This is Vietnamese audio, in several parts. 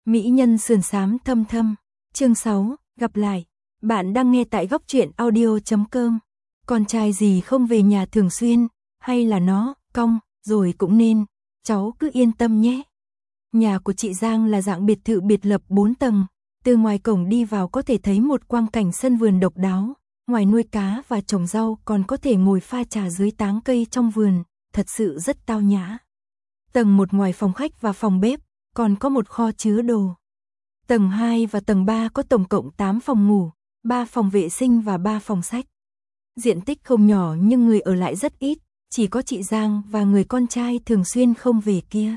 Mỹ nhân sườn xám thâm thâm. Chương 6, gặp lại. Bạn đang nghe tại góc truyện audio.com. Con trai gì không về nhà thường xuyên, hay là nó cong rồi cũng nên, cháu cứ yên tâm nhé. Nhà của chị Giang là dạng biệt thự biệt lập 4 tầng, từ ngoài cổng đi vào có thể thấy một quang cảnh sân vườn độc đáo, ngoài nuôi cá và trồng rau còn có thể ngồi pha trà dưới táng cây trong vườn, thật sự rất tao nhã. Tầng 1 ngoài phòng khách và phòng bếp, còn có một kho chứa đồ. Tầng 2 và tầng 3 có tổng cộng 8 phòng ngủ, 3 phòng vệ sinh và 3 phòng sách. Diện tích không nhỏ nhưng người ở lại rất ít, chỉ có chị Giang và người con trai thường xuyên không về kia.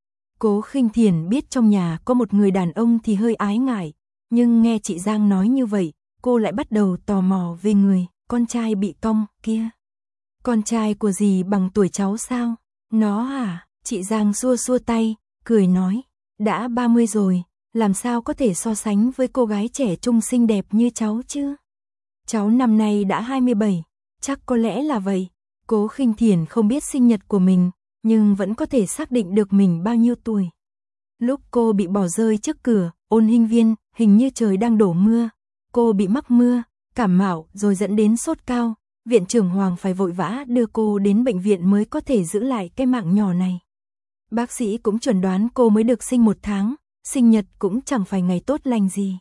Cố Khinh Thiền biết trong nhà có một người đàn ông thì hơi ái ngại, nhưng nghe chị Giang nói như vậy, cô lại bắt đầu tò mò về người con trai bị cong kia. Con trai của dì bằng tuổi cháu sao? Nó à? Chị Giang xua xua tay, cười nói, đã 30 rồi, làm sao có thể so sánh với cô gái trẻ trung xinh đẹp như cháu chứ? Cháu năm nay đã 27, chắc có lẽ là vậy. Cố Khinh Thiền không biết sinh nhật của mình, nhưng vẫn có thể xác định được mình bao nhiêu tuổi. Lúc cô bị bỏ rơi trước cửa Ôn Hinh Viên, hình như trời đang đổ mưa, cô bị mắc mưa, cảm mạo rồi dẫn đến sốt cao, viện trưởng Hoàng phải vội vã đưa cô đến bệnh viện mới có thể giữ lại cái mạng nhỏ này. Bác sĩ cũng chuẩn đoán cô mới được sinh 1 tháng, sinh nhật cũng chẳng phải ngày tốt lành gì.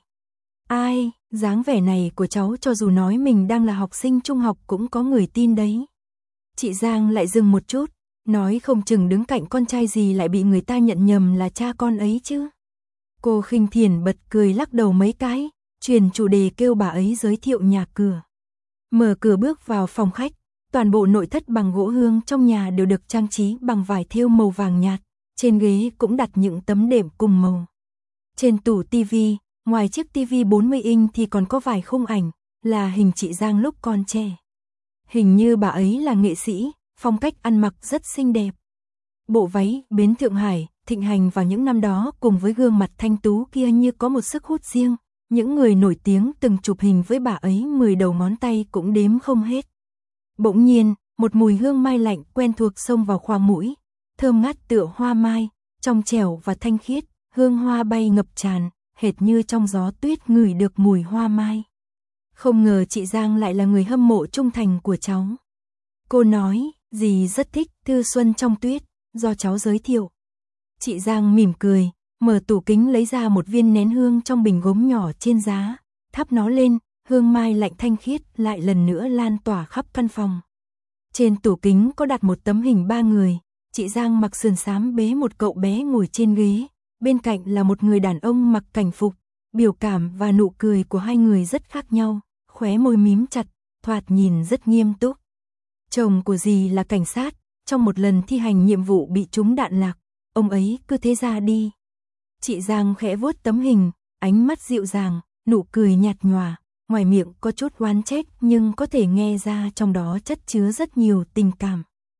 Ai, dáng vẻ này của cháu cho dù nói mình đang là học sinh trung học cũng có người tin đấy. Chị Giang lại dừng một chút, nói không chừng đứng cạnh con trai gì lại bị người ta nhận nhầm là cha con ấy chứ. Cô Khinh Thiền bật cười lắc đầu mấy cái, chuyển chủ đề kêu bà ấy giới thiệu nhà cửa. Mở cửa bước vào phòng khách, toàn bộ nội thất bằng gỗ hương trong nhà đều được trang trí bằng vải thêu màu vàng nhạt, trên ghế cũng đặt những tấm đệm cùng màu. Trên tủ tivi, ngoài chiếc tivi 40 inch thì còn có vài khung ảnh, là hình chị Giang lúc còn trẻ. Hình như bà ấy là nghệ sĩ, phong cách ăn mặc rất xinh đẹp. Bộ váy bến Thượng Hải, thịnh hành vào những năm đó cùng với gương mặt thanh tú kia như có một sức hút riêng. Những người nổi tiếng từng chụp hình với bà ấy 10 đầu ngón tay cũng đếm không hết. Bỗng nhiên, một mùi hương mai lạnh quen thuộc xông vào khoang mũi, thơm ngát tựa hoa mai, trong trẻo và thanh khiết, hương hoa bay ngập tràn, hệt như trong gió tuyết ngửi được mùi hoa mai. Không ngờ chị Giang lại là người hâm mộ trung thành của cháu. Cô nói, dì rất thích Thư Xuân trong tuyết, do cháu giới thiệu. Chị Giang mỉm cười, mở tủ kính lấy ra một viên nén hương trong bình gốm nhỏ trên giá, thắp nó lên, hương mai lạnh thanh khiết lại lần nữa lan tỏa khắp căn phòng. Trên tủ kính có đặt một tấm hình 3 người, chị Giang mặc sườn xám bế một cậu bé ngồi trên ghế, bên cạnh là một người đàn ông mặc cảnh phục, biểu cảm và nụ cười của hai người rất khác nhau, khóe môi mím chặt, thoạt nhìn rất nghiêm túc. Chồng của dì là cảnh sát, trong một lần thi hành nhiệm vụ bị trúng đạn lạc, ông ấy cứ thế ra đi. Chị Giang khẽ vuốt tấm hình, ánh mắt dịu dàng, nụ cười nhạt nhòa, ngoài miệng có chút oán trách nhưng có thể nghe ra trong đó chất chứa rất nhiều tình cảm.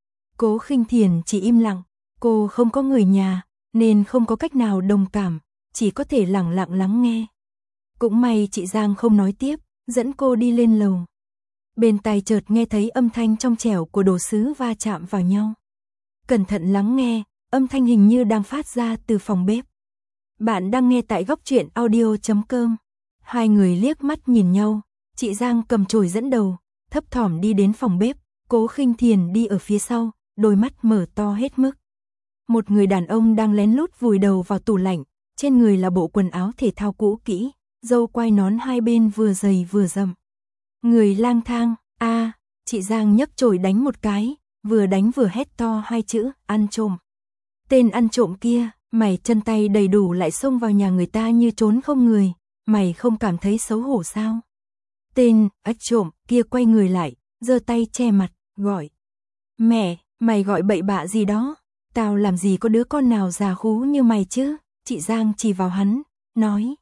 Cố Khinh Thiền chỉ im lặng, cô không có người nhà, nên không có cách nào đồng cảm, chỉ có thể lặng lặng lắng nghe. Cũng may chị Giang không nói tiếp, dẫn cô đi lên lầu. Bên tai chợt nghe thấy âm thanh trong trẻo của đồ sứ va chạm vào nhau. Cẩn thận lắng nghe, âm thanh hình như đang phát ra từ phòng bếp. Bạn đang nghe tại góc truyện audio.com. Hai người liếc mắt nhìn nhau, chị Giang cầm chổi dẫn đầu, thấp thỏm đi đến phòng bếp, Cố Khinh Thiền đi ở phía sau, đôi mắt mở to hết mức. Một người đàn ông đang lén lút vùi đầu vào tủ lạnh, trên người là bộ quần áo thể thao cũ kỹ, râu quai nón hai bên vừa dày vừa rậm. Người lang thang, chị Giang nhấc chổi đánh một cái, vừa đánh vừa hét to 2 chữ, ăn trộm. Tên ăn trộm kia, mày chân tay đầy đủ lại xông vào nhà người ta như trốn không người, mày không cảm thấy xấu hổ sao? Tên ếch trộm kia quay người lại, giơ tay che mặt, gọi. Mẹ, mày gọi bậy bạ gì đó? Tao làm gì có đứa con nào già khú như mày chứ? Chị Giang chỉ vào hắn, nói.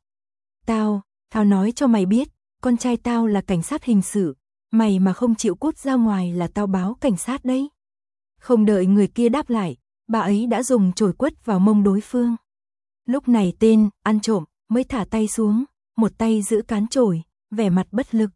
Tao nói cho mày biết, con trai tao là cảnh sát hình sự, mày mà không chịu cút ra ngoài là tao báo cảnh sát đấy. Không đợi người kia đáp lại, bà ấy đã dùng chổi quất vào mông đối phương. Lúc này tên ăn trộm mới thả tay xuống, một tay giữ cán chổi, vẻ mặt bất lực.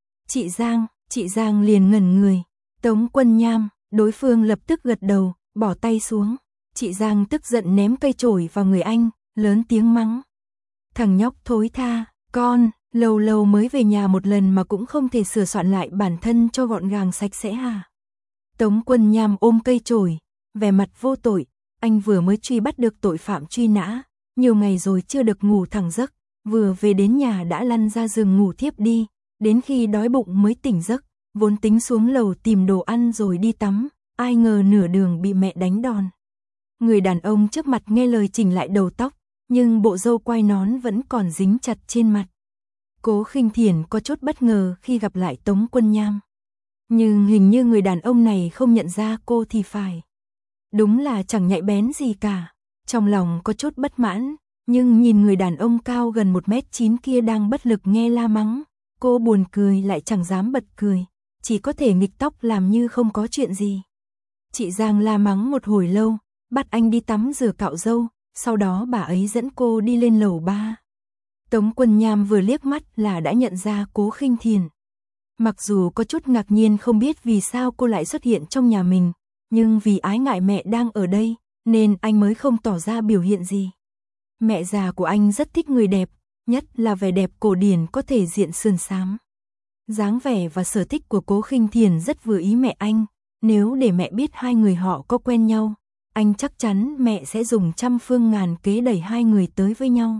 Chị Giang liền ngẩn người. Tống Quân Nham, đối phương lập tức gật đầu, bỏ tay xuống. Chị Giang tức giận ném cây chổi vào người anh, lớn tiếng mắng. Thằng nhóc thối tha, con, lâu lâu mới về nhà một lần mà cũng không thể sửa soạn lại bản thân cho gọn gàng sạch sẽ à? Tống Quân Nham ôm cây chổi, vẻ mặt vô tội, anh vừa mới truy bắt được tội phạm truy nã, nhiều ngày rồi chưa được ngủ thẳng giấc, vừa về đến nhà đã lăn ra giường ngủ thiếp đi, đến khi đói bụng mới tỉnh giấc, vốn tính xuống lầu tìm đồ ăn rồi đi tắm, ai ngờ nửa đường bị mẹ đánh đòn. Người đàn ông trước mặt nghe lời chỉnh lại đầu tóc, nhưng bộ râu quai nón vẫn còn dính chặt trên mặt. Cố Khinh Thiền có chút bất ngờ khi gặp lại Tống Quân Nham. Nhưng hình như người đàn ông này không nhận ra cô thì phải. Đúng là chẳng nhạy bén gì cả. Trong lòng có chút bất mãn, nhưng nhìn người đàn ông cao gần 1m9 kia đang bất lực nghe la mắng. Cô buồn cười lại chẳng dám bật cười, chỉ có thể nghịch tóc làm như không có chuyện gì. Chị Giang la mắng một hồi lâu, bắt anh đi tắm rửa cạo râu, sau đó bà ấy dẫn cô đi lên lầu 3. Tống Quân Nham vừa liếc mắt là đã nhận ra Cố Khinh Thiền. Mặc dù có chút ngạc nhiên không biết vì sao cô lại xuất hiện trong nhà mình, nhưng vì ái ngại mẹ đang ở đây, nên anh mới không tỏ ra biểu hiện gì. Mẹ già của anh rất thích người đẹp, nhất là vẻ đẹp cổ điển có thể diện sườn xám. Dáng vẻ và sở thích của Cố Khinh Thiền rất vừa ý mẹ anh, nếu để mẹ biết hai người họ có quen nhau, anh chắc chắn mẹ sẽ dùng trăm phương ngàn kế đẩy hai người tới với nhau.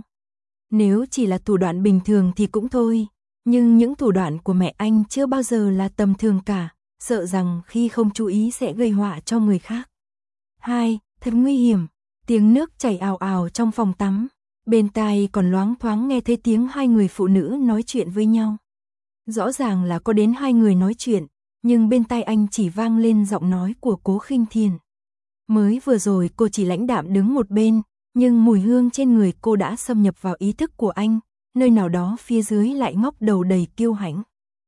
Nếu chỉ là thủ đoạn bình thường thì cũng thôi, nhưng những thủ đoạn của mẹ anh chưa bao giờ là tầm thường cả, sợ rằng khi không chú ý sẽ gây họa cho người khác. 2. Thật nguy hiểm, tiếng nước chảy ào ào trong phòng tắm, bên tai còn loáng thoáng nghe thấy tiếng hai người phụ nữ nói chuyện với nhau. Rõ ràng là có đến hai người nói chuyện, nhưng bên tai anh chỉ vang lên giọng nói của Cố Khinh Thiền. Mới vừa rồi cô chỉ lãnh đạm đứng một bên, nhưng mùi hương trên người cô đã xâm nhập vào ý thức của anh, nơi nào đó phía dưới lại ngóc đầu đầy kiêu hãnh.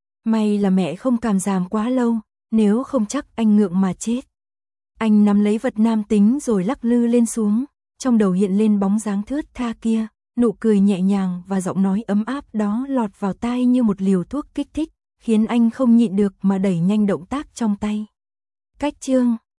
May là mẹ không cảm giảm quá lâu, nếu không chắc anh ngượng mà chết. Anh nắm lấy vật nam tính rồi lắc lư lên xuống, trong đầu hiện lên bóng dáng thướt tha kia, nụ cười nhẹ nhàng và giọng nói ấm áp đó lọt vào tai như một liều thuốc kích thích, khiến anh không nhịn được mà đẩy nhanh động tác trong tay. Cách chương